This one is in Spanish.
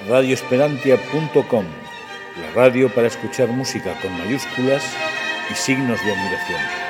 radioesperantia.com, la radio para escuchar música con mayúsculas y signos de admiración.